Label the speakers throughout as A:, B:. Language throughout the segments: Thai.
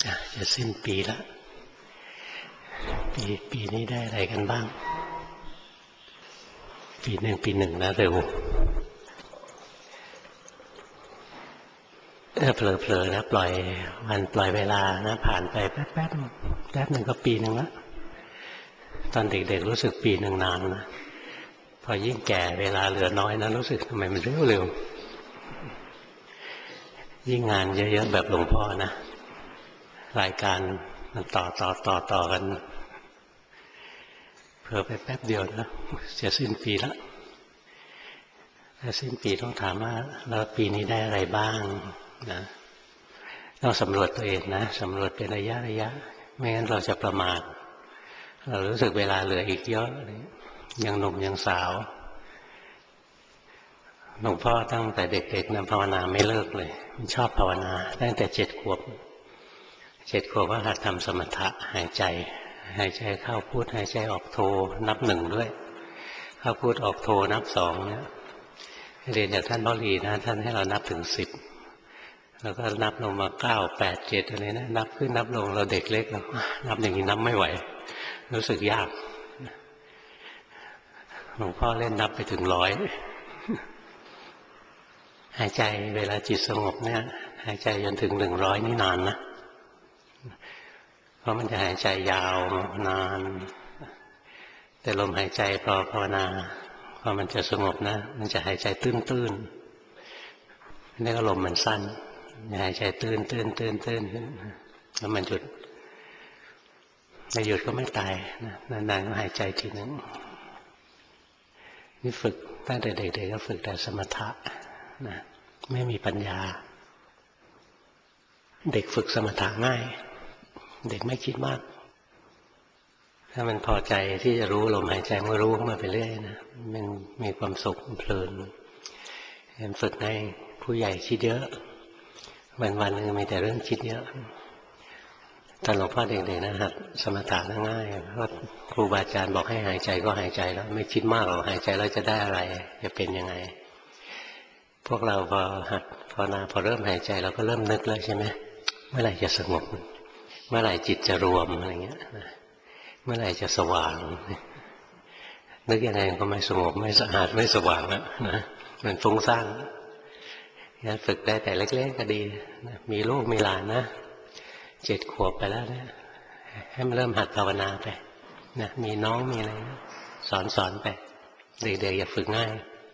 A: จะสิ้นปีแล้วปีนี้ได้อะไรกันบ้างปีหนึ่งนะเร็วเผลอๆนะปล่อยวันปล่อยเวลานะผ่านไปแป๊บหนึ่งก็ปีหนึ่งแล้วตอนเด็กๆรู้สึกปีหนึ่งนานนะพอยิ่งแก่เวลาเหลือน้อยนะรู้สึกทำไมมันเร็วยิ่งงานเยอะๆแบบหลวงพ่อนะรายการมันต่อกันเผลอไปแป๊บเดียวนะจะสิ้นปีแล้วถ้าสิ้นปีต้องถามว่าเราปีนี้ได้อะไรบ้างนะต้องสำรวจตัวเองนะสำรวจเป็นระยะไม่งั้นเราจะประมาทเรารู้สึกเวลาเหลืออีกเยอะยังหนุ่มยังสาวหลวงพ่อตั้งแต่เด็กๆนะภาวนาไม่เลิกเลยชอบภาวนาตั้งแต่7 ขวบก็หัดทำสมถะหายใจเข้าพุทหายใจออกโทนับ1ด้วยเข้าพุทออกโทนับ2เนี่ยเรียนจากท่านบรีนะท่านให้เรานับถึง10แล้วก็นับลงมา9 8 7อะไรนะนับขึ้นนับลงเราเด็กเล็กเรานับอย่างนี้นับไม่ไหวรู้สึกยากหลวงพ่อเล่นนับไปถึง100หายใจเวลาจิตสงบเนี่ยหายใจจนถึง100นี่นานนะเพราะมันจะหายใจยาวนานแต่ลมหายใจพอภาวนาพอมันจะสงบนะมันจะหายใจตื้นนี่ก็ลมมันสั้นหายใจตื้นแล้วมันหยุดไม่หยุดก็ไม่ตายนานๆก็หายใจทีนึงนี่ฝึกตั้งแต่เด็กๆก็ฝึกแต่สมถะนะไม่มีปัญญาเด็กฝึกสมถะง่ายเด็กไม่คิดมากถ้ามันพอใจที่จะรู้ลมหายใจมันรู้มาไปเรื่อยนะมันมีความสุขเพลินฝึกให้ผู้ใหญ่คิดเยอะวันๆนึงมีแต่เรื่องคิดเยอะตอนหลวงพ่อเด็กๆนะหัดสมถะง่ายเพราะครูบาอาจารย์บอกให้หายใจก็หายใจแล้วไม่คิดมากหรอกหายใจแล้วจะได้อะไรจะเป็นยังไงพวกเราพอหัดภาวนาพอเริ่มหายใจเราก็เริ่มนึกแล้วใช่ไหมเมื่อไหร่จะสงบเมื่อไหร่จิตจะรวมอะไรเงี้ยเมื่อไหร่จะสว่างนึกยังไงก็ไม่สงบไม่สะอาดไม่สว่างแล้วนะมันฟุ้งซ่านงั้นฝึกได้แต่เล็กๆก็ดีมีลูกมีหลานนะ7 ขวบไปแล้วนะให้มันเริ่มหัดภาวนาไปนะมีน้องมีอะไรนะสอนไปเด็กๆอย่าฝึกง่าย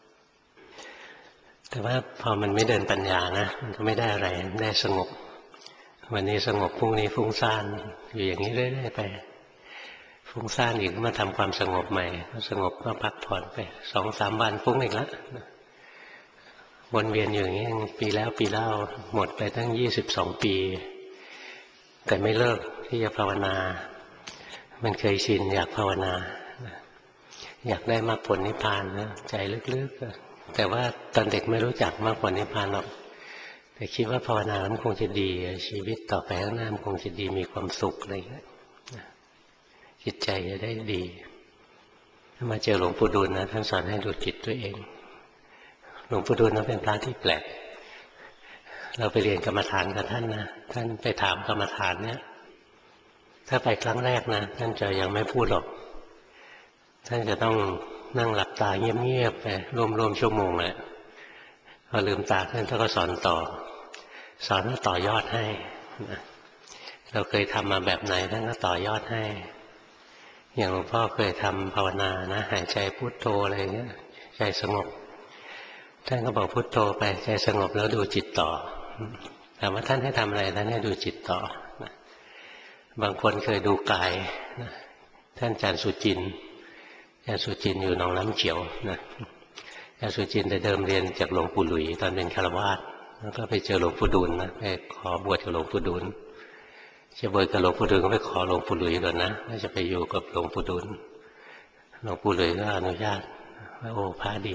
A: แต่ว่าพอมันไม่เดินปัญญานะมันก็ไม่ได้อะไรได้สงบวันนี้สงบพรุ่งนี้ฟุ้งซ่านอยู่อย่างนี้เรื่อยๆไปฟุ้งซ่านอีกก็มาทำความสงบใหม่สงบก็พักผ่อนไป2-3 วันฟุ้งอีกแล้ววนเวียนอยู่อย่างนี้ปีแล้วปีเล่าหมดไปตั้ง22 ปีแต่ไม่เลิกที่จะภาวนามันเคยชินอยากภาวนาอยากได้มรรคผลนิพพานนะใจลึกๆแต่ว่าตอนเด็กไม่รู้จักมรรคผลนิพพานหรอกแต่คิดว่าภาวนามันคงจะดีชีวิตต่อไปข้างหน้ามันคงจะดีมีความสุขอะไรอย่างเงี้ยจิตใจจะได้ดีมาเจอหลวงปู่ดูลนะท่านสอนให้ดูจิตตัวเองหลวงปู่ดูลนั้นเป็นพระที่แปลกเราไปเรียนกรรมฐานกับท่านนะท่านไปถามกรรมฐานเนี่ยถ้าไปครั้งแรกนะท่านจะยังไม่พูดหรอกท่านจะต้องนั่งหลับตาเงียบๆไปร่วมชั่วโมงแหละพอลืมตาท่านก็สอนต่อยอดให้เราเคยทำมาแบบไหนท่านก็ต่อยอดให้อย่างหลวงพ่อเคยทำภาวนานะหายใจพุทโธอะไรเงี้ยใจสงบท่านก็บอกพุทโธไปใจสงบแล้วดูจิตต่อถามว่าท่านให้ทำอะไรท่านให้ดูจิตต่อบางคนเคยดูกายท่านอาจารย์สุจินอยู่หนองน้ำเขียวนะอาจารย์สุจินแต่เดิมเรียนจากหลวงปู่หลุยตอนเป็นฆราวาสแล้วก็ไปเจอหลวงปู่ดูลนะไปขอบวชกับหลวงปู่ดูลจะบวชกับหลวงปู่ดูลก็ไปขอหลวงปู่หลุยก่อนนะว่าจะไปอยู่กับหลวงปู่ดูลหลวงปู่หลุยก็อนุญาตว่าโอ้พระดี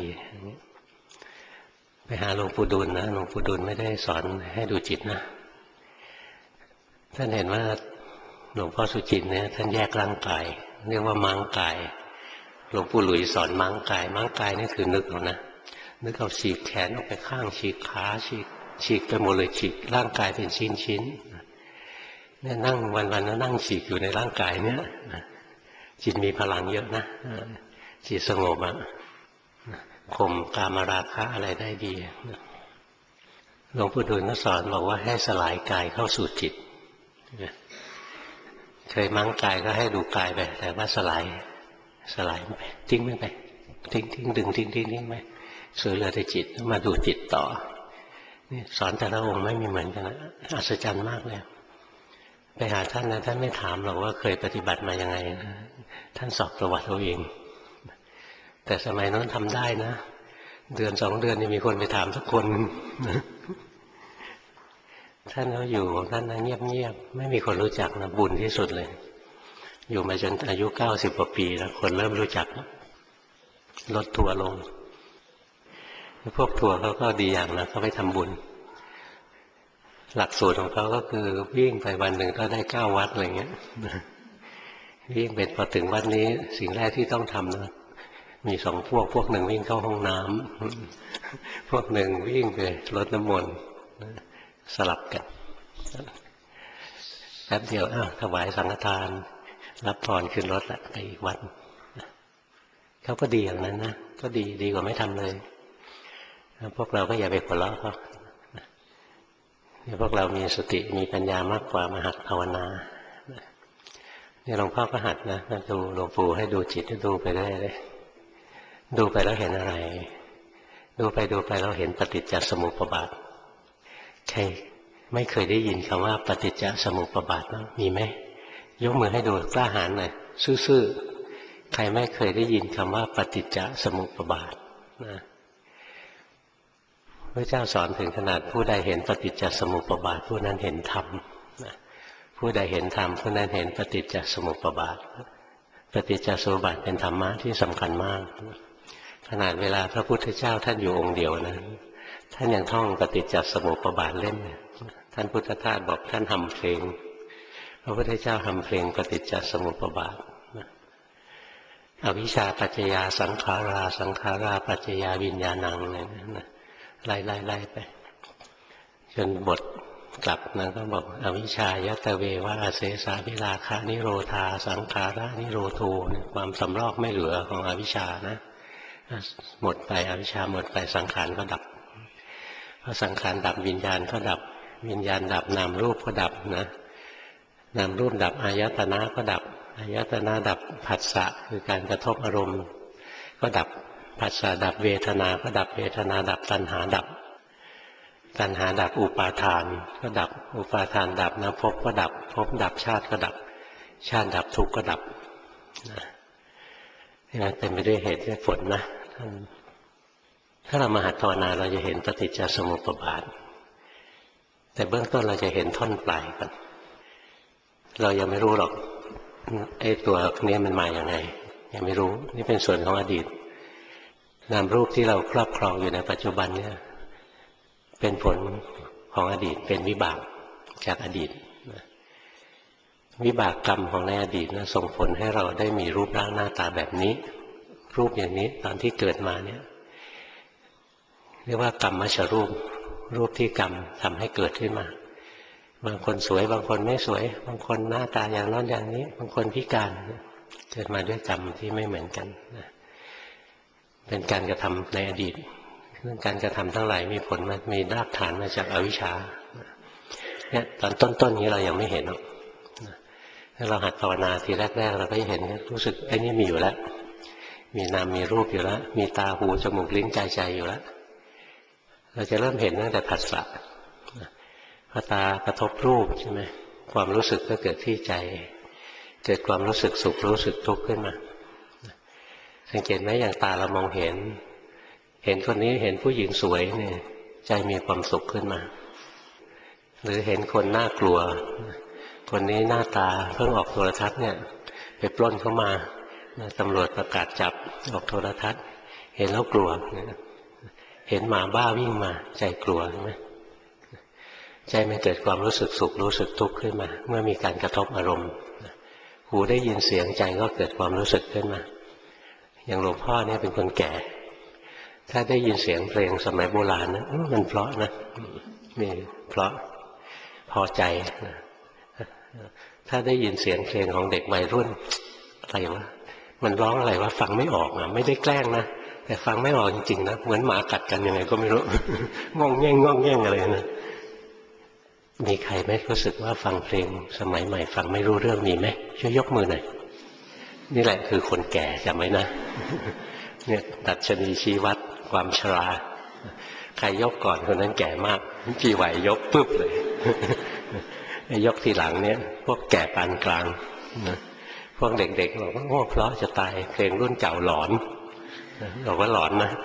A: ไปหาหลวงปู่ดูลนะหลวงปู่ดูลไม่ได้สอนให้ดูจิตนะท่านเห็นว่าหลวงพ่อสุจินเนี่ยท่านแยกร่างกายเรียกว่ามังกายหลวงปู่หลุยสอนมังกายนี่คือนึกเอานะนึกเอาฉีกแขนออกไปข้างฉีกขาฉีกไปหมดเลยฉีกร่างกายเป็นชิ้นเนี่ยนั่งวันๆแล้วนั่งฉีกอยู่ในร่างกายเนี่ยจิตมีพลังเยอะนะจิตสงบข่มกามราคะอะไรได้ดีหลวงปู่ดูลย์สอนบอกว่าให้สลายกายเข้าสู่จิตเคยมั้งกายก็ให้ดูกายไปแต่ว่าสลายไปทิ้งไม่ไปทิ้งดึงทิ้งไปเหลือแต่จิตมาดูจิตต่อนี่สอนแต่ละองค์ไม่มีเหมือนกันนะอัศจรรย์มากเลยไปหาท่านนะท่านไม่ถามหรอกว่าเคยปฏิบัติมายังไงท่านสอบประวัติเราเองแต่สมัยนั้นทำได้นะเดือน2 เดือนนี่มีคนไปถามทุกคนท่านก็อยู่ท่านนะเงียบไม่มีคนรู้จักนะบุญที่สุดเลยอยู่มาจนอายุ90 กว่าปีแล้วคนเริ่มรู้จักลดทัวร์ลงพวกทัวร์เขาก็ดีอย่างนะเขาไปทำบุญหลักสูตรของเขาก็คือวิ่งไปวันหนึ่งก็ได้9 วัดอะไรเงี้ยวิ่งไปพอถึงวัดนี้สิ่งแรกที่ต้องทำนะมี2 พวกหนึ่งวิ่งเข้าห้องน้ำพวกหนึ่งวิ่งไปรดน้ำมนต์สลับกันแป๊บเดียวถวายสังฆทานรับพรขึ้นรถละไปอีกวัดเขาก็ดีอย่างนั้นนะก็ดีกว่าไม่ทำเลยพวกเราก็อย่าไปหัวเราะเขาพวกเรามีสติมีปัญญามากกว่ามาหัดภาวนานี่หลวงพ่อก็หัดนะดูหลวงปู่ให้ดูจิตให้ดูไปได้เลยดูไปแล้วเห็นอะไรดูไปแล้วเห็นปฏิจจสมุปบาทใครไม่เคยได้ยินคำว่าปฏิจจสมุปบาทบ้างมีไหมยกมือให้ดูกล้าหาญหน่อยซื่อๆใครไม่เคยได้ยินคำว่าปฏิจจสมุปบาทนะพระเจ้าสอนถึงขนาดผู้ใดเห็นปฏิจจสมุปบาทผู้นั้นเห็นธรรมผู้ใดเห็นธรรมผู้นั้นเห็นปฏิจจสมุปบาทปฏิจจสมุปบาทเป็นธรรมะที่สำคัญมากขนาดเวลาพระพุทธเจ้าท่านอยู่องค์เดียวนะท่านยังท่องปฏิจจสมุปบาทเล่นท่านพุทธทาสบอกท่านทำเพลงพระพุทธเจ้าทำเพลงปฏิจจสมุปบาทอวิชชาปัจจยาสังขาราสังขาราปัจจยาวิญญาณังเนี่ยไล่ไปจนบทกลับนะก็บอกอวิชชายตเววะอเสสาวิราคะนิโรธาสังขาระนิโรโทความสำรอกไม่เหลือของอวิชชานะหมดไปอวิชชาหมดไปสังขารก็ดับพอสังขารดับวิญญาณก็ดับวิญญาณดับนามรูปก็ดับนะนามรูปดับอายตนะก็ดับอายตนะดับผัสสะคือการกระทบอารมณ์ก็ดับผัสสะดับเวทนาก็ดับเวทนาดับตัณหาดับตัณหาดับอุปาทานก็ดับอุปาทานดับนะภพก็ดับภพดับชาติก็ดับชาติดับทุกข์ก็ดับนี่เต็มไปด้วยเหตุด้วยผลนะถ้าเรามาหัดภาวนาเราจะเห็นปฏิจจสมุปบาทแต่เบื้องต้นเราจะเห็นท่อนปลายกันเรายังไม่รู้หรอกไอ้ตัวนี้มันมาอย่างไงยังไม่รู้นี่เป็นส่วนของอดีตนามรูปที่เราครอบครองอยู่ในปัจจุบันเนี่ยเป็นผลของอดีตเป็นวิบากจากอดีตวิบากกรรมของในอดีตนะส่งผลให้เราได้มีรูปร่างหน้าตาแบบนี้รูปอย่างนี้ตอนที่เกิดมาเนี่ยเรียกว่ากรรมมชรูปรูปที่กรรมทำให้เกิดขึ้นมาบางคนสวยบางคนไม่สวยบางคนหน้าตาอย่างนั้นอย่างนี้บางคนพิการเกิดมาด้วยกรรมที่ไม่เหมือนกันเป็นการกระทำในอดีตเรื่องการกระทำทั้งหลายมีผลมามีรากฐานมาจากอวิชชาเนี่ยตอนต้นๆนี้เรายังไม่เห็นหรอกถ้าเราหัดภาวนาทีแรกๆเราก็จะเห็นรู้สึกไอ้นี่มีอยู่แล้วมีนามมีรูปอยู่แล้วมีตาหูจมูกลิ้นกายใจอยู่แล้วเราจะเริ่มเห็นตั้งแต่ผัสสะพอตากระทบรูปใช่ไหมความรู้สึกก็เกิดที่ใจเกิดความรู้สึกสุขรู้สึกทุกข์ขึ้นมาสังเกตไหมอย่างตาเรามองเห็นคนนี้เห็นผู้หญิงสวยเนี่ยใจมีความสุขขึ้นมาหรือเห็นคนน่ากลัวคนนี้หน้าตาเพิ่งออกโทรทัศน์เนี่ยไปปล้นเข้ามาตำรวจประกาศจับออกโทรทัศน์เห็นแล้วกลัวเห็นหมาบ้าวิ่งมาใจกลัวใช่ไหมใจมันเกิดความรู้สึกสุขรู้สึกทุกข์ขึ้นมาเมื่อมีการกระทบอารมณ์หูได้ยินเสียงใจก็เกิดความรู้สึกขึ้นมาอย่างหลวงพ่อเนี่ยเป็นคนแก่ถ้าได้ยินเสียงเพลงสมัยโบราณนะมันเพราะนะมีเพราะพอใจถ้าได้ยินเสียงเพลงของเด็กวัยรุ่นอะไรวะมันร้องอะไรวะฟังไม่ออกอ่ะไม่ได้แกล้งนะแต่ฟังไม่ออกจริงๆนะเหมือนหมากัดกันยังไงก็ไม่รู้ ง่องแง่งง่องแง่งอะไรนะมีใครไหมรู้สึกว่าฟังเพลงสมัยใหม่ฟังไม่รู้เรื่องมีไหมช่วยยกมือหน่อยนี่แหละคือคนแก่จำไว้นะเนี่ยดัชนีชี้วัดความชราใครยกก่อนคนนั้นแก่มากกี่ไหวยกปุ๊บเลยยกทีหลังเนี่ยพวกแก่ปานกลางพวกเด็กๆบอกว่าโอ้เพราะจะตายเพลงรุ่นเก่าหลอนบอกว่าหลอนนะ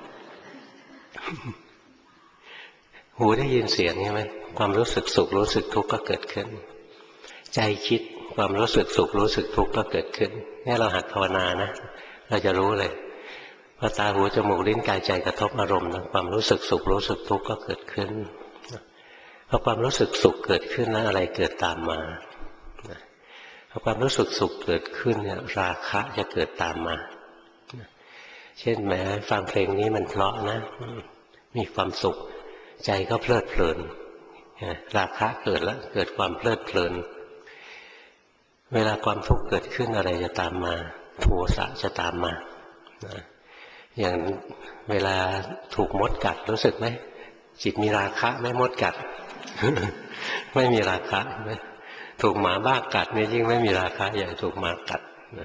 A: หูได้ยินเสียงใช่ไหมความรู้สึกสุขรู้สึกทุกข์ก็เกิดขึ้นใจคิดความรู้สึกสุขรู้สึกทุกข์ก็เกิดขึ้นนี่เราหัดภาวนานะเราจะรู้เลยพอตาหูจมูกลิ้นกายใจกระทบอารมณ์ความรู้สึกสุขรู้สึกทุกข์ก็เกิดขึ้นพอความรู้สึกสุขเกิดขึ้นแล้วอะไรเกิดตามมาพอความรู้สึกสุขเกิดขึ้นเนี่ยราคะจะเกิดตามมาเช่นแม้ฟังเพลงนี้มันเพราะนะมีความสุขใจก็เพลิดเพลินราคะเกิดแล้วเกิดความเพลิดเพลินเวลาความทุกข์เกิดขึ้นอะไรจะตามมาโทสะจะตามมาอย่างเวลาถูกมดกัดรู้สึกไหมจิตมีราคะไหมมดกัด ไม่มีราคะไหมถูกหมาบ้ากัดเนี่ยยิ่งไม่มีราคะอย่างถูกหมากัด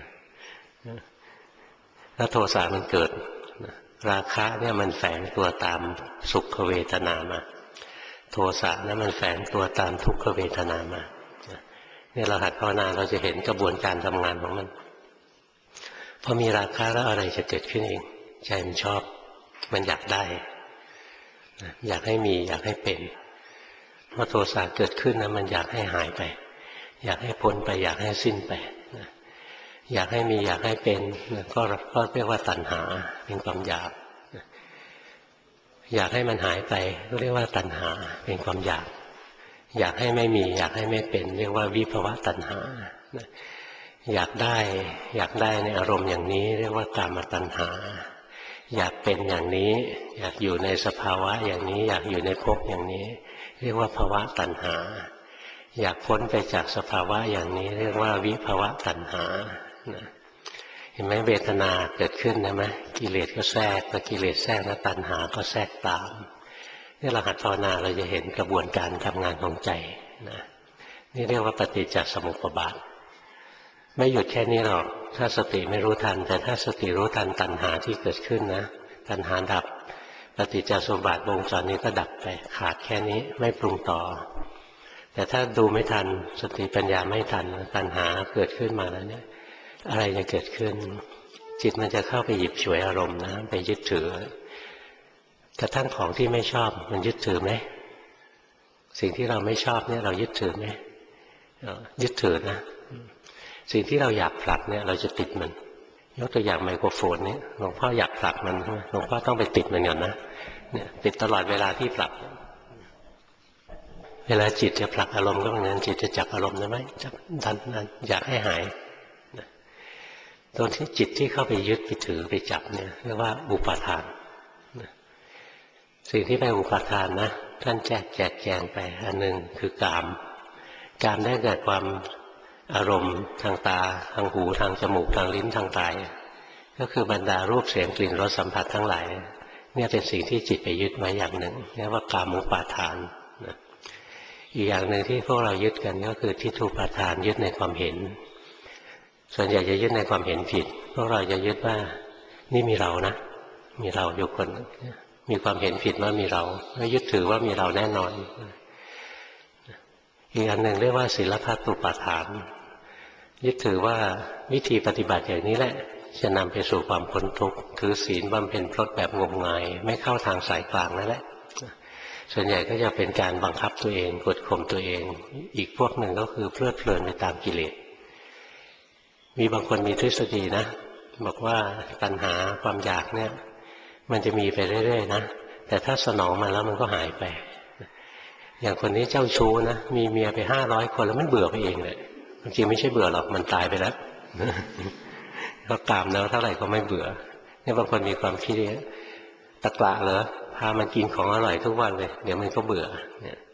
A: แล้วโทสะมันเกิดราคะเนี่ยมันแฝงตัวตามสุขเวทนามาโทสะนั้นมันแฝงตัวตามทุกขเวทนามาเนี่ยเราหัดภาวนาเราจะเห็นกระบวนการทำงานของมันพอมีราคะแล้วอะไรจะเกิดขึ้นเองใจมันชอบมันอยากได้อยากให้มีอยากให้เป็นพอโทสะเกิดขึ้นนะมันอยากให้หายไปอยากให้พ้นไปอยากให้สิ้นไปอยากให้มีอยากให้เป็นก็เรียกว่าตัณหาเป็นความอยากอยากให้มันหายไปก็เรียกว่าตัณหาเป็นความอยากอยากให้ไม่มีอยากให้ไม่เป็นเรียกว่าวิภวะตัณหาอยากได้ในอารมณ์อย่างนี้เรียกว่ากามตัณหาอยากเป็นอย่างนี้อยากอยู่ในสภาวะอย่างนี้อยากอยู่ในภพอย่างนี้เรียกว่าภวะตัณหาอยากพ้นไปจากสภาวะอย่างนี้เรียกว่าวิภวะตัณหาเห็นไหมเวทนาเกิดขึ้นนะไหมกิเลสก็แทรกพอกิเลสแทรกแล้วตัณหาก็แทรกตามนี่เราหัดภาวนาเราจะเห็นกระบวนการทำงานของใจนะนี่เรียกว่าปฏิจจสมุปบาทไม่หยุดแค่นี้หรอกถ้าสติไม่รู้ทันแต่ถ้าสติรู้ทันตัณหาที่เกิดขึ้นนะตัณหาดับปฏิจจสมุปบาทวงจรนี้ก็ดับไปขาดแค่นี้ไม่ปรุงต่อแต่ถ้าดูไม่ทันสติปัญญาไม่ทันตัณหาเกิดขึ้นมาแล้วเนี่ยอะไรจะเกิดขึ้นจิตมันจะเข้าไปหยิบฉวยอารมณ์นะไปยึดถือกระทั่งของที่ไม่ชอบมันยึดถือไหมสิ่งที่เราไม่ชอบเนี่ยเรายึดถือไหมยึดถือนะสิ่งที่เราอยากผลักเนี่ยเราจะติดมันยกตัวอย่างไมโครโฟนนี้หลวงพ่ออยากผลักมันหลวงพ่อต้องไปติดมันก่อนนะเนี่ยติดตลอดเวลาที่ผลักเวลาจิตจะผลักอารมณ์ก็เหมือนกันจิตจะจับอารมณ์ได้ไหมจับดันอยากให้หายตัวที่จิตที่เข้าไปยึดไปถือไปจับเนี่ยเรียกว่าอุปาทานสิ่งที่เป็นอุปาทานนะท่านแจกแจงไปอันหนึ่งคือกามได้เกิดความอารมณ์ทางตาทางหูทางจมูกทางลิ้นทางกายก็คือบรรดารูปเสียงกลิ่นรสสัมผัสทั้งหลายเนี่ยเป็นสิ่งที่จิตไปยึดไว้อย่างหนึ่งเรียกว่ากามุปาทานนะอีกอย่างหนึ่งที่พวกเรายึดกันก็คือทิฏฐุปาทานยึดในความเห็นส่วนใหญ่จะยึดในความเห็นผิดพวกเราจะยึดว่านี่มีเรานะมีเราอยู่คนมีความเห็นผิดว่ามีเราไม่ยึดถือว่ามีเราแน่นอนอีกอันหนึ่งเรียกว่าศีลพัตตุปาทานยึดถือว่าวิธีปฏิบัติอย่างนี้แหละจะนำไปสู่ความพ้นทุกข์ถือศีลบำเพ็ญพรตแบบงมงายไม่เข้าทางสายกลางนั่นแหละส่วนใหญ่ก็จะเป็นการบังคับตัวเองกดข่มตัวเองอีกพวกหนึ่งก็คือเพลิดเพลินไปตามกิเลสมีบางคนมีทฤษฎีนะบอกว่าตัณหาความอยากเนี่ยมันจะมีไปเรื่อยๆนะแต่ถ้าสนองมันแล้วมันก็หายไปอย่างคนนี้เจ้าชู้นะมีเมียไป500 คนแล้วมันเบื่อไปเองเลยจริงๆไม่ใช่เบื่อหรอกมันตายไปแล้วก็ตามแล้วเท่าไหร่ก็ไม่เบื่อเนี่ยบางคนมีความคิดอย่างนี้ตะกละเหรอพามันกินของอร่อยทุกวันเลยเดี๋ยวมันก็เบื่อเนี่ย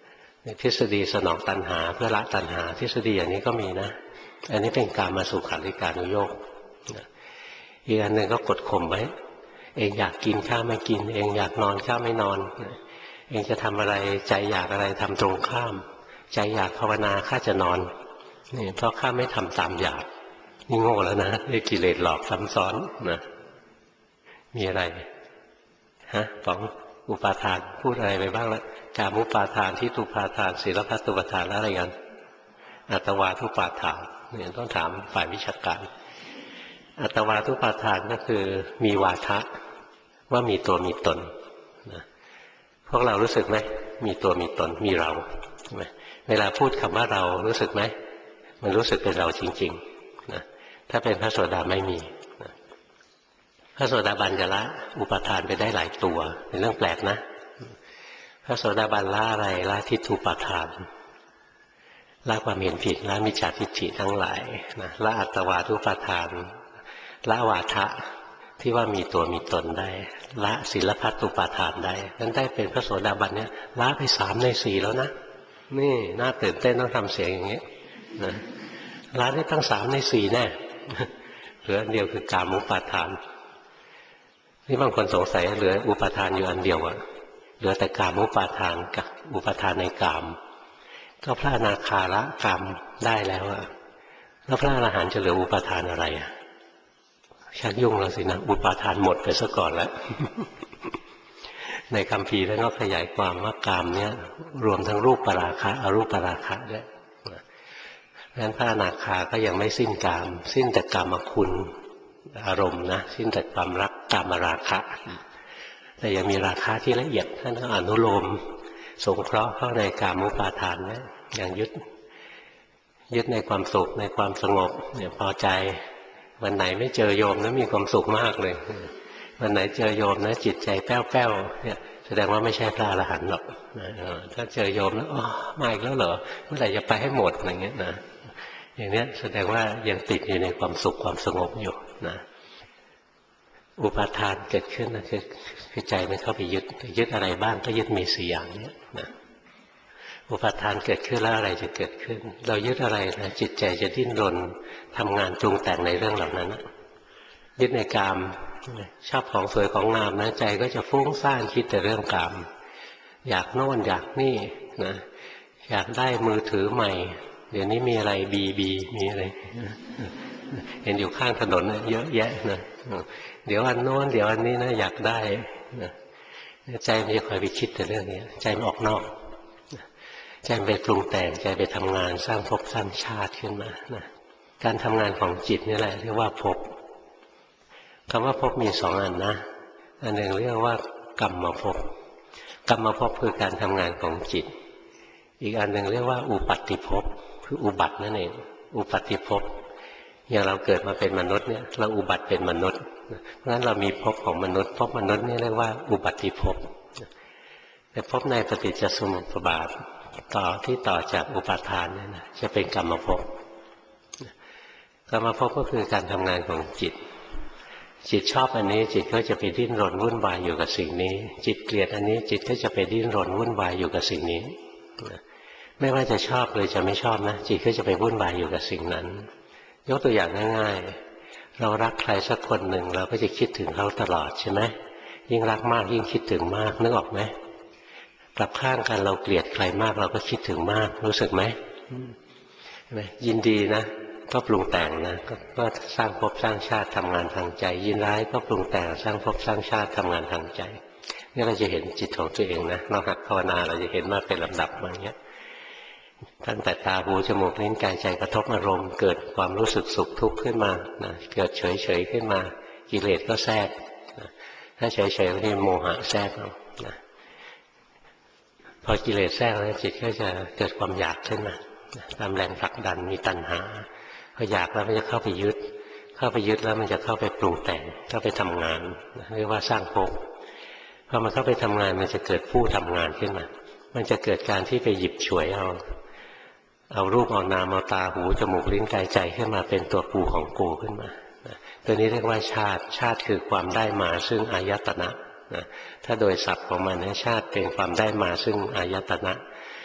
A: ทฤษฎีสนองตัณหาเพื่อละตัณหาทฤษฎีอย่างนี้ก็มีนะอันนี้เป็นกามสุขันธิการุโยคอีกอันหนึ่งก็กดข่มไว้เองอยากกินข้าไม่กินเองอยากนอนข้าไม่นอนเองจะทำอะไรใจอยากอะไรทำตรงข้ามใจอยากภาวนาข้าจะนอนนี่เพราะข้าไม่ทำตามอยากนี่โง่แล้วนะไอ้กิเลสหลอกซ้ำซ้อนนะมีอะไรฮะของอุปาทานพูดอะไรไปบ้างแล้วกามุปาทานทิฏฐุปาทานศีลพัตตุปาทานแล้วอะไรกันอัตวาทุปาทานเนี่ยต้องถามฝ่ายวิชาการอัตวาทุปาทานก็คือมีวาทะว่ามีตัวมีตนนะพวกเรารู้สึกไหมมีตัวมีตนมีเราใช่ไหมเวลาพูดคำว่าเรารู้สึกไหมมันรู้สึกเป็นเราจริงๆนะถ้าเป็นพระโสดาไม่มีนะพระโสดาบันจะละอุปาทานไปได้หลายตัวเป็นเรื่องแปลกนะพระโสดาบันละอะไรละทิฏฐุปาทานละความเห็นผิดละมิจฉาทิฏฐิทั้งหลายนะละอัตวาทุปาทานละวาทะที่ว่ามีตัวมีตนได้ละศีลพัตตุปาทานได้นั้นได้เป็นพระโสดาบันเนี่ยละไป3 ใน 4แล้วนะนี่น่าตื่นเต้นต้องทำเสียงอย่างนี้นะละได้ตั้ง3 ใน 4แน่เหลืออันเดียวคือกามุปาทานนี่บางคนสงสัยเหลืออุปาทานอยู่อันเดียวอะเหลือแต่กามุปาทานกับอุปาทานในกามก็พระอนาคาละกามได้แล้วอะแล้วพระอรหันต์จะเหลืออุปาทานอะไรอะชักยุ่งแล้วสินะอุปาทานหมดไปซะก่อนแล้ว ในคัมภีร์ท่านก็ขยายความว่ากามเนี่ยรวมทั้งรูปปราคะอรูปปราคะด้วยเพราะฉะนั้นพระอนาคาก็ยังไม่สิ้นกามสิ้นแต่กามคุณอารมณ์นะสิ้นแต่ความรักกามราคะแต่ยังมีราคะที่ละเอียดท่านก็อนุโลมสงเคราะห์เข้าในกามุปาทานนะอย่างยึดในความสุขในความสงบเนี่ยพอใจวันไหนไม่เจอโยมนะมีความสุขมากเลยวันไหนเจอโยมนะจิตใจแป้วๆเนี่ยแสดงว่าไม่ใช่พระอรหันต์หรอกถ้าเจอโยมแล้วมาอีกแล้วเหรอเมื่อไหร่จะไปให้หมดอะไรเงี้ยนะอย่างนี้แสดงว่ายังติดอยู่ในความสุขความสงบอยู่นะอุปาทานเกิดขึ้นนะคือใจมันเข้าไปยึดอะไรบ้างก็ยึดมี4 อย่างนี้นะอุปาทานเกิดขึ้นแล้วอะไรจะเกิดขึ้นเรายึดอะไรนะจิตใจจะดิ้นรนทำงานปรุงแต่งในเรื่องเหล่านั้นยึดในกามชอบของสวยของงามนะใจก็จะฟุ้งซ่านคิดแต่เรื่องกามอยากโน่นอยากนี่นะอยากได้มือถือใหม่เดี๋ยวนี้มีอะไรบีมีอะไรเห็นอยู่ข้างถนนเยอะแยะนะเดี๋ยวอันโน้นเดี๋ยวอันนี้นะอยากได้นะใจมันจะคอยไปคิดแต่เรื่องนี้ใจมันออกนอกใจไปปรุงแต่งใจไปทำงานสร้างภพสร้างชาติขึ้นมานะการทำงานของจิตนี่แหละเรียกว่าภพคำว่าภพมี2 อันนะอันหนึ่งเรียกว่ากรรมภพกรรมภพคือการทำงานของจิตอีกอันหนึ่งเรียกว่าอุปัตติภพคืออุบัตินั่นเองอุปัตติภพอย่างเราเกิดมาเป็นมนุษย์เนี่ยเราอุบัติเป็นมนุษย์เพราะฉะนั้นเรามีภพของมนุษย์ภพมนุษย์นี่เรียกว่าอุบัติภพแต่ภพในปฏิจจสมุปบาทต่อจากอุปาทานเนี่ยนะจะเป็นกรรมภพกรรมภพก็คือการทำงานของจิตชอบอันนี้จิตก็จะไปดิ้นรนวุ่นวายอยู่กับสิ่งนี้จิตเกลียดอันนี้จิตก็จะไปดิ้นรนวุ่นวายอยู่กับสิ่งนี้ไม่ว่าจะชอบหรือจะไม่ชอบนะจิตก็จะไปวุ่นวายอยู่กับสิ่งนั้นยกตัวอย่างง่ายๆเรารักใครสักคนหนึ่งเราก็จะคิดถึงเขาตลอดใช่ไหมยิ่งรักมากยิ่งคิดถึงมากนึกออกไหมกลับข้างกันเราเกลียดใครมากเราก็คิดถึงมากรู้สึกไหมยินดีนะก็ปรุงแต่งนะก็สร้างภพสร้างชาติทำงานทางใจยินร้ายก็ปรุงแต่งสร้างภพสร้างชาติทำงานทางใจนี่เราจะเห็นจิตของตัวเองนะเราหัดภาวนาเราจะเห็นมาเป็นลำดับมาอย่างเงี้ยตั้งแต่ตาหูจมูกลิ้นกายใจกระทบอารมณ์เกิดความรู้สึกสุขทุกข์ขึ้นมานะเกิดเฉยขึ้นมากิเลสก็แทรกนะถ้าเฉยก็ที่โมหะแทรกเอานะพอกิเลสแทรกแล้วจิตก็จะเกิดความอยากขึ้นมาตามแรงผลักดันมีตัณหาพออยากแล้วมันจะเข้าไปยึดแล้วมันจะเข้าไปปรุงแต่งเข้าไปทำงานเรียกว่าสร้างภพพอมันเข้าไปทำงานมันจะเกิดผู้ทำงานขึ้นมามันจะเกิดการที่ไปหยิบฉวยเอารูปเอานามเอาตาหูจมูกลิ้นกายใจขึ้นมาเป็นตัวกูของกูขึ้นมาตัวนี้เรียกว่าชาติคือความได้มาซึ่งอายตนะถ้าโดยศัพท์ของมันชาติเป็นความได้มาซึ่งอายตนะ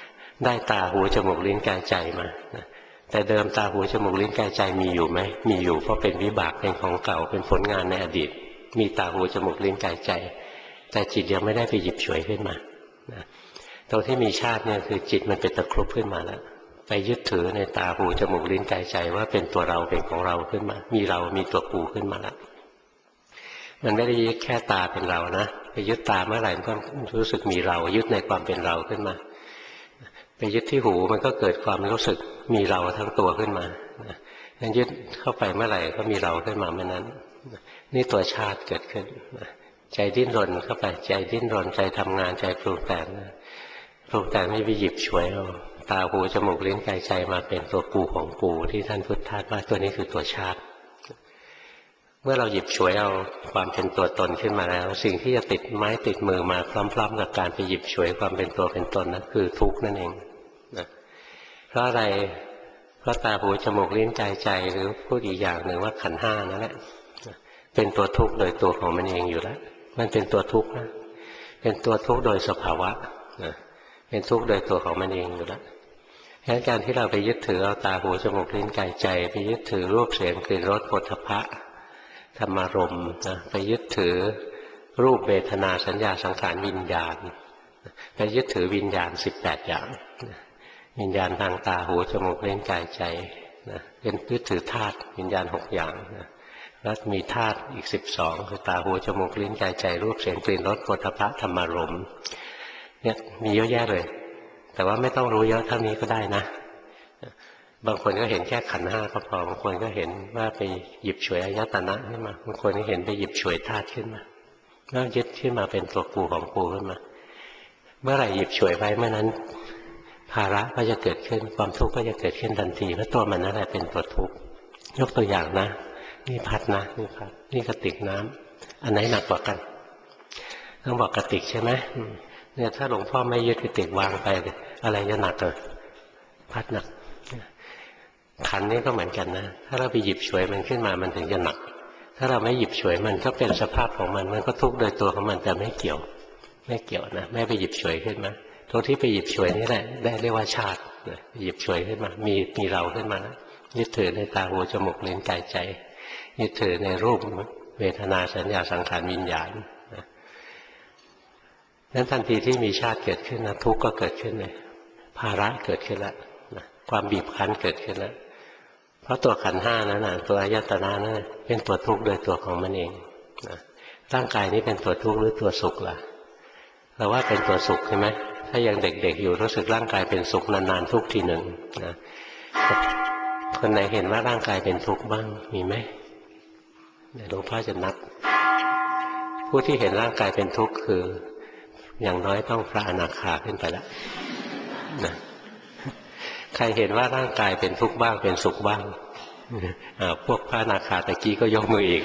A: ได้ตาหูจมูกลิ้นกายใจมาแต่เดิมตาหูจมูกลิ้นกายใจมีอยู่ไหมมีอยู่เพราะเป็นวิบากเป็นของเก่าเป็นผลงานในอดีตมีตาหูจมูกลิ้นกายใจแต่จิตยังไม่ได้ไปหยิบฉวยขึ้นมาตรงที่มีชาติเนี่ยคือจิตมันเป็นตะครุบขึ้นมาแล้วไปยึดถือในตาหูจมูกลิ้นกายใจว่าเป็นตัวเราเป็นของเราขึ้นมามีเรามีตัวกูขึ้นมาแล้วมันไม่ได้ยึดแค่ตาเป็นเรานะไปยึดตาเมื่อไหร่มันก็รู้สึกมีเรายึดในความเป็นเราขึ้นมาไปยึดที่หูมันก็เกิดความรู้สึกมีเราทั้งตัวขึ้นมางั้นยึดเข้าไปเมื่อไหร่ก็มีเราขึ้นมาเมื่อนั้นนี่ตัวชาติเกิดขึ้นใจดิ้นรนเข้าไปใจดิ้นรนใจทำงานใจปรุงแต่งไม่ไปหยิบฉวยเอาตาหูจมูกลิ้นกายใจมาเป็นตัวกูของกูที่ท่านพุทธทาสว่าตัวนี้คือตัวชาติเมื่อเราหยิบฉวยเอาความเป็นตัวตนขึ้นมาแล้วสิ่งที่จะติดไม้ติดมือมาพร้อมๆกับการไปหยิบฉวยความเป็นตัวเป็นตนนั่นคือทุกข์นั่นเองนะเพราะอะไรเพราะตาหูจมูกลิ้นกายใจหรือพูดอีกอย่างหนึ่งว่าขันธ์ห้านั่นแหละเป็นตัวทุกข์โดยตัวของมันเองอยู่แล้วมันเป็นตัวทุกข์นะเป็นตัวทุกข์โดยสภาวะนะเป็นทุกข์โดยตัวของมันเองอยู่แล้วฉะนั้นการที่เราไปยึดถือเอาตาหูจมูกลิ้นกายใจไปยึดถือรูปเสียงกลิ่นรสโผฏฐัพพะธรรมารมณ์นะไปยึดถือรูปเวทนาสัญญาสังขารวิญญาณไปยึดถือวิญญาณ18อย่างวิญญาณทางตาหูจมูกลิ้นกายใจนะเป็นยึดถือธาตุวิญญาณ6อย่างนะแล้วมีธาตุอีก12คือตาหูจมูกลิ้นกายใจรูปเสียงกลิ่นรสโผฏฐัพพะธรรมารมณ์เนี่ยมีเยอะแยะเลยแต่ว่าไม่ต้องรู้เยอะเท่านี้ก็ได้นะบางคนก็เห็นแค่ขันธ์ห้าก็พอบางคนก็เห็นว่าไปหยิบฉวยอายตนะขึ้นมาบางคนก็เห็นไปหยิบฉวยธาตุขึ้นมาแล้วยึดขึ้นมาเป็นตัวกูของกูขึ้นมาเมื่อไหร่หยิบฉวยไว้เมื่อนั้นภาระก็จะเกิดขึ้นความทุกข์ก็จะเกิดขึ้นทันทีเพราะตัวมันนั่นแหละเป็นตัวทุกข์ยกตัวอย่างนะนี่พัดนะนี่พัดนี่กระติกน้ำอันไหนหนักกว่ากันต้องบอกกระติกใช่ไหมเนี่ยถ้าหลวงพ่อไม่ยึดกระติกวางไปอะไรจะหนักเลยพัดหนักขันนี้ก็เหมือนกันนะถ้าเราไปหยิบฉวยมันขึ้นมามันถึงจะหนักถ้าเราไม่หยิบฉวยมันก็เป็นสภาพของมันมันก็ทุกข์โดยตัวของมันแต่ไม่เกี่ยวนะไม่ไปหยิบฉวยขึ้นมาตัวที่ไปหยิบฉวยนี่แหละได้เรียกว่าชาติหยิบฉวยขึ้นมามีเราขึ้นมานะยึดถือในตาหูจมูกลิ้นกายใจยึดถือในรูปเวทนาสัญญาสังขารวิญญาณนั้นทันทีที่มีชาติเกิดขึ้นนะทุกข์ก็เกิดขึ้นเลยภาระเกิดขึ้นแล้วความบีบคั้นเกิดขึ้นแล้วเพราะตัวขันธ์ห้านั้นนะตัวอายตนะนั้นเป็นตัวทุกข์โดยตัวของมันเองร่างกายนี้เป็นตัวทุกข์หรือตัวสุขล่ะเราว่าเป็นตัวสุขใช่ไหมถ้ายังเด็กๆอยู่รู้สึกร่างกายเป็นสุขนานๆทุกทีหนึ่งนะคนไหนเห็นว่าร่างกายเป็นทุกข์บ้างมีไหมหลวงพ่อจะนับผู้ที่เห็นร่างกายเป็นทุกข์คืออย่างน้อยต้องพระอนาคาขึ้นไปแล้วนะใครเห็นว่าร่างกายเป็นทุกข์บ้างเป็นสุขบ้างพวกพระอนาคาตะกี้ก็ยกมืออีก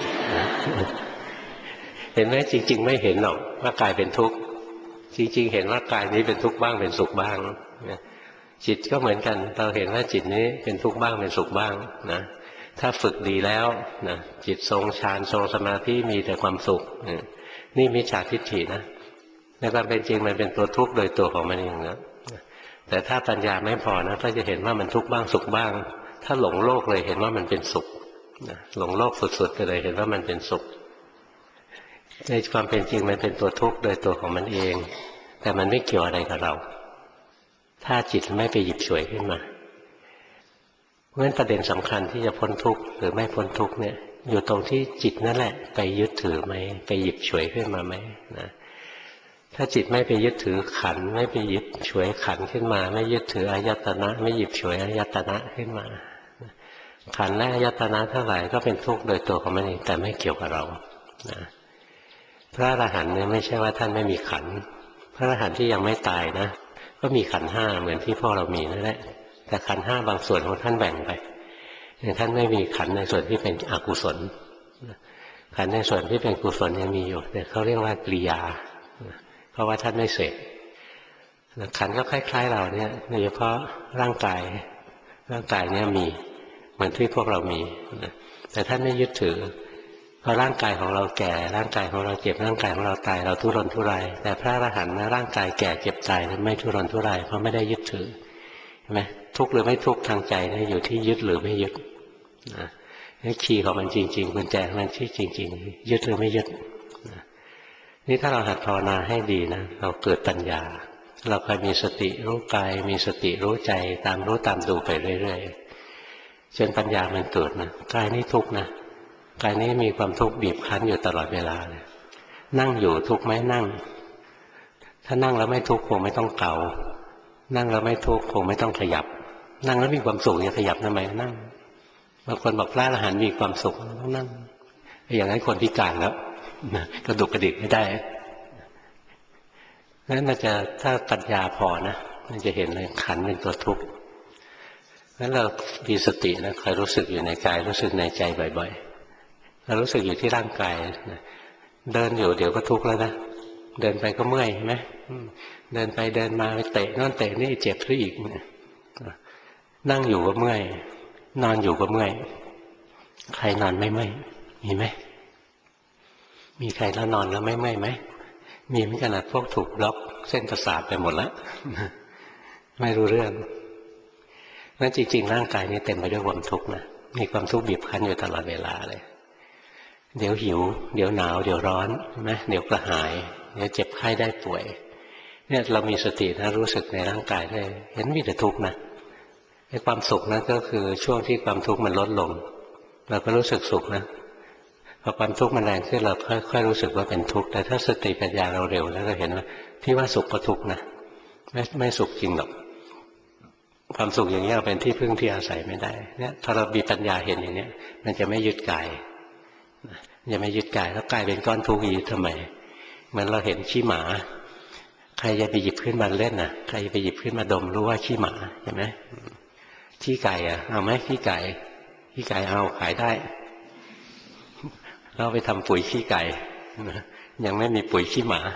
A: เห็นไหมจริงๆไม่เห็นหรอกว่ากายเป็นทุกข์จริงๆเห็นว่ากายนี้เป็นทุกข์บ้างเป็นสุขบ้างจิตก็เหมือนกันเราเห็นว่าจิตนี้เป็นทุกข์บ้างเป็นสุขบ้างนะถ้าฝึกดีแล้วนะจิตทรงฌานทรงสมาธิมีแต่ความสุขนี่มิจฉาทิฏฐินะในความเป็นจริงมันเป็นตัวทุกข์โดยตัวของมันเองนะแต่ถ้าปัญญาไม่พอนะก็จะเห็นว่ามันทุกข์บ้างสุขบ้างถ้าหลงโลกเลยเห็นว่ามันเป็นสุขหลงโลกสุดๆไปเลยเห็นว่ามันเป็นสุขในความเป็นจริงมันเป็นตัวทุกข์โดยตัวของมันเองแต่มันไม่เกี่ยวอะไรกับเราถ้าจิตไม่ไปหยิบฉวยขึ้นมาเพราะฉะนั้นประเด็นสำคัญที่จะพ้นทุกข์หรือไม่พ้นทุกข์เนี่ยอยู่ตรงที่จิตนั่นแหละไปยึดถือไหมไปหยิบฉวยขึ้นมาไหมนะถ้าจิตไม่ไปยึดถือขันธ์ไม่ไปหยิบฉวยขันธ์ขึ้นมาไม่ยึดถืออายตนะไม่หยิบฉวยอายตนะขึ้นมาขันธ์และอายตนะเท่าไหร่ก็เป็นทุกข์โดยตัวของมันเองแต่ไม่เกี่ยวกับเรานะพระอรหันต์เนี่ยไม่ใช่ว่าท่านไม่มีขันธ์พระอรหันต์ที่ยังไม่ตายนะก็มีขันธ์ห้าเหมือนที่พวกเรามีนั่นแหละแต่ขันธ์ห้าบางส่วนของท่านแบ่งไปอย่างท่านไม่มีขันธ์ในส่วนที่เป็นอกุศลขันธ์ในส่วนที่เป็นกุศลยังมีอยู่แต่เขาเรียกว่ากิริยาเพราะว่าท่านไม่เสกขันธ์ก็คล้ายๆเราเนี่ยโดยเฉพาะร่างกายเนี่ยมีเหมือนที่พวกเรามีแต่ท่านไม่ยึดถือพอร่างกายของเราแก่ร่างกายของเราเจ็บร่างกายของเราตายเราทุรนทุรายแต่พระอรหันต์นะร่างกายแก่เจ็บตายนั้นไม่ทุรนทุรายเพราะไม่ได้ยึดถือเห็นไหมทุกข์หรือไม่ทุกข์ทางใจเนี่ยอยู่ที่ยึดหรือไม่ยึดนะนี่คีย์ของมันจริงๆกุญแจของมันที่จริงๆยึดหรือไม่ยึดนะนี่ถ้าเราหัดภาวนาให้ดีนะเราเกิดปัญญาเราคอยมีสติรู้กายมีสติรู้ใจตามรู้ตามดูไปเรื่อยๆจนปัญญามันเกิดนะกายนี้ทุกข์นะกายนี้มีความทุกข์บีบคั้นอยู่ตลอดเวลาเลยนั่งอยู่ทุกข์ไหมนั่งถ้านั่งแล้วไม่ทุกข์คงไม่ต้องเกานั่งแล้วไม่ทุกข์คงไม่ต้องขยับนั่งแล้วมีความสุขอย่าขยับทำไมนั่งบางคนบอกพระอรหันต์มีความสุขต้องนั่งอย่างนั้นคนพิการแล้วกระดุกกระดิกไม่ได้นั้นมันจะถ้าปัญญาพอนะมันจะเห็นเลยขันธ์เป็นตัวทุกข์นั้นเรามีสตินะคอยรู้สึกอยู่ในกายรู้สึกในใจบ่อยๆเรารู้สึกอยู่ที่ร่างกายเดินอยู่เดี๋ยวก็ทุกข์แล้วนะเดินไปก็เมื่อยใช่ไหมเดินไปเดินมาไปเตะนั่นเตะนี่เจ็บซะอีกนั่งอยู่ก็เมื่อยนอนอยู่ก็เมื่อยใครนอนไม่เมื่อยมีไหมมีใครแล้วนอนแล้วไม่เมื่อยไหมมีเหมือนกันนะพวกถูกล็อกเส้นประสาทไปหมดแล้วไม่รู้เรื่องนั่นจริงๆร่างกายนี้เต็มไปด้วยความทุกข์นะมีความทุกข์บีบคั้นอยู่ตลอดเวลาเลยเดี๋ยวหิวเดี๋ยวหนาวเดี๋ยวร้อนใช่ไหมเดี๋ยวกระหายเดี๋ยวเจ็บไข้ได้ป่วยเนี่ยเรามีสตินะรู้สึกในร่างกายได้เห็นมีแต่ทุกข์นะไอ้ความสุขนั้นก็คือช่วงที่ความทุกข์มันลดลงเราก็รู้สึกสุขนะพอความทุกข์มันแรงขึ้นเราค่อยรู้สึกว่าเป็นทุกข์แต่ถ้าสติปัญญาเราเร็วแล้วเราเห็นว่าที่ว่าสุขก็ทุกข์นะไม่สุขจริงหรอกความสุขอย่างนี้เราเป็นที่พึ่งที่อาศัยไม่ได้เนี่ยถ้าเรามีปัญญาเห็นอย่างนี้มันจะไม่ยึดกายจะไม่ยึดกายแล้วกายเป็นก้อนทุกข์ยึดทำไมเหมือนเราเห็นขี้หมาใครจะไปหยิบขึ้นมาเล่นน่ะใครจะไปหยิบขึ้นมาดมรู้ว่าขี้หมาเห็นไหมขี้ไก่เอาไหมขี้ไก่เอาขายได้เราไปทำปุ๋ยขี้ไก่ยังไม่มีปุ๋ยขี้หมา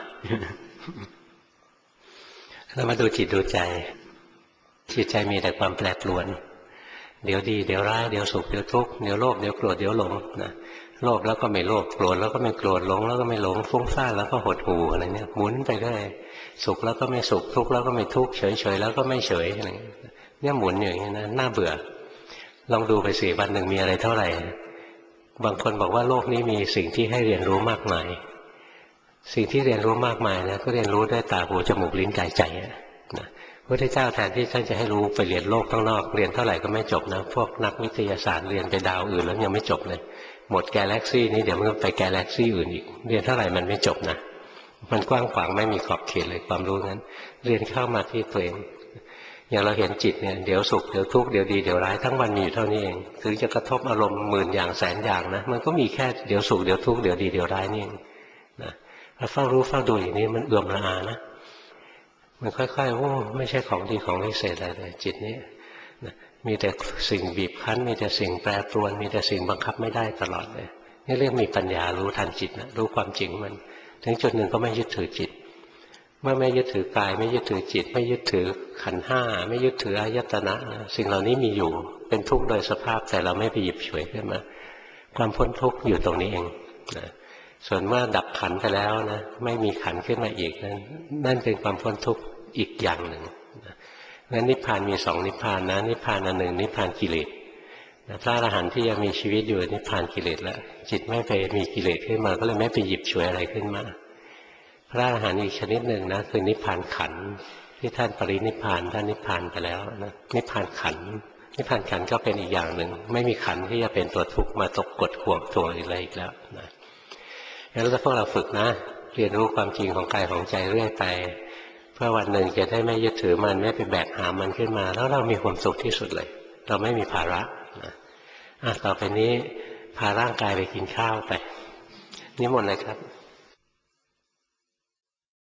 A: เรามาดูจิตดูใจจิตใจมีแต่ความแปรปรวนเดี๋ยวดีเดี๋ยวร้ายเดี๋ยวสุขเดี๋ยวทุกข์เดี๋ยวโลภเดี๋ยวโกรธเดี๋ยวหลงนะโลภแล้วก็ไม่โลภโกรธแล้วก็ไม่โกรธหลงแล้วก็ไม่หลงฟุ้งซ่านแล้วก็หดหู่อะไรเนี่ยหมุนไปเรื่อยสุขแล้วก็ไม่สุขทุกข์แล้วก็ไม่ทุกข์เฉยๆแล้วก็ไม่เฉยอะไรเนี่ยหมุนอย่างนี้นะน่าเบื่อลองดูไปสิวันหนึ่งมีอะไรเท่าไหร่บางคนบอกว่าโลกนี้มีสิ่งที่ให้เรียนรู้มากมายสิ่งที่เรียนรู้มากมายนะก็เรียนรู้ด้วยตาหูจมูกลิ้นกายใจนะพระพุทธเจ้าแทนที่ท่านจะให้รู้ไปเรียนโลกข้างนอกเรียนเท่าไหร่ก็ไม่จบนะพวกนักวิทยาศาสตร์เรียนไปดาวอื่นแล้วยังไม่จบเลยหมดกาแล็กซี่นี้เดี๋ยวมันก็ไปกาแล็กซี่อื่นอีกเรียนเท่าไหร่มันไม่จบนะมันกว้างขวางไม่มีขอบเขตเลยความรู้นั้นเรียนเข้ามาที่ตัวเองอย่างเราเห็นจิตเนี่ยเดี๋ยวสุขเดี๋ยวทุกข์เดี๋ยวดีเดี๋ยวร้ายทั้งวันมีอยู่เท่านี้เองถึงจะกระทบอารมณ์หมื่นอย่างแสนอย่างนะมันก็มีแค่เดี๋ยวสุขเดี๋ยวทุกข์เดี๋ยวดีเดี๋ยวร้ายนี่เองนะถ้าเฝ้ารู้เฝ้าดูอย่างนี้มันเอื่อมละอานะมันค่อยๆโอ้ไม่ใช่ของดีของวิเศษอะไรเลยจิตนี้นะมีแต่สิ่งบีบคั้นมีแต่สิ่งแปรปรวนมีแต่สิ่งบังคับไม่ได้ตลอดเลยนี่เรียกมีปัญญารู้ทันจิตนะรู้ความจริงมันถึงจุดหนึ่งก็ไม่ยึดถือจิตเมื่อไม่ยึดถือกายไม่ยึดถือจิตไม่ยึดถือขันธ์ห้าไม่ยึดถืออายตนะสิ่งเหล่านี้มีอยู่เป็นทุกข์โดยสภาพแต่เราไม่ไปหยิบฉวยขึ้นมาความพ้นทุกข์อยู่ตรงนี้เองนะส่วนเมื่อดับขันธ์ไปแล้วนะไม่มีขันธ์ขึ้นมาอีกนั่นเป็นความพ้นทุกข์อีกอย่างหนึ่งนั้นนิพพานมีสองนิพพานนะนิพพานอันหนึ่งนิพพานกิเลสพระอรหันต์ที่ยังมีชีวิตอยู่นิพพานกิเลสแล้วจิตไม่ไปมีกิเลสขึ้นมาก็เลยไม่ไปหยิบฉวยอะไรขึ้นมาพระอรหันต์อีกชนิดหนึ่งนะคือนิพพานขันธ์ที่ท่านปรินิพพานท่านนิพพานไปแล้วนะนิพพานขันธ์นิพพานขันธ์ก็เป็นอีกอย่างหนึ่งไม่มีขันธ์ที่จะเป็นตัวทุกข์มาตกกดข่วงตัวอะไรอีกแล้วนะงั้นถ้าพวกเราฝึกนะเรียนรู้ความจริงของกายของใจเรื่อยไปเพื่อวันหนึ่งจะได้ไม่ยึดถือมันไม่ไปแบกหามมันขึ้นมาแล้วเรามีความสุขที่สุดเลยเราไม่มีภาระนะต่อไปนี้พาร่างกายไปกินข้าวไปนิมนต์เลยครับ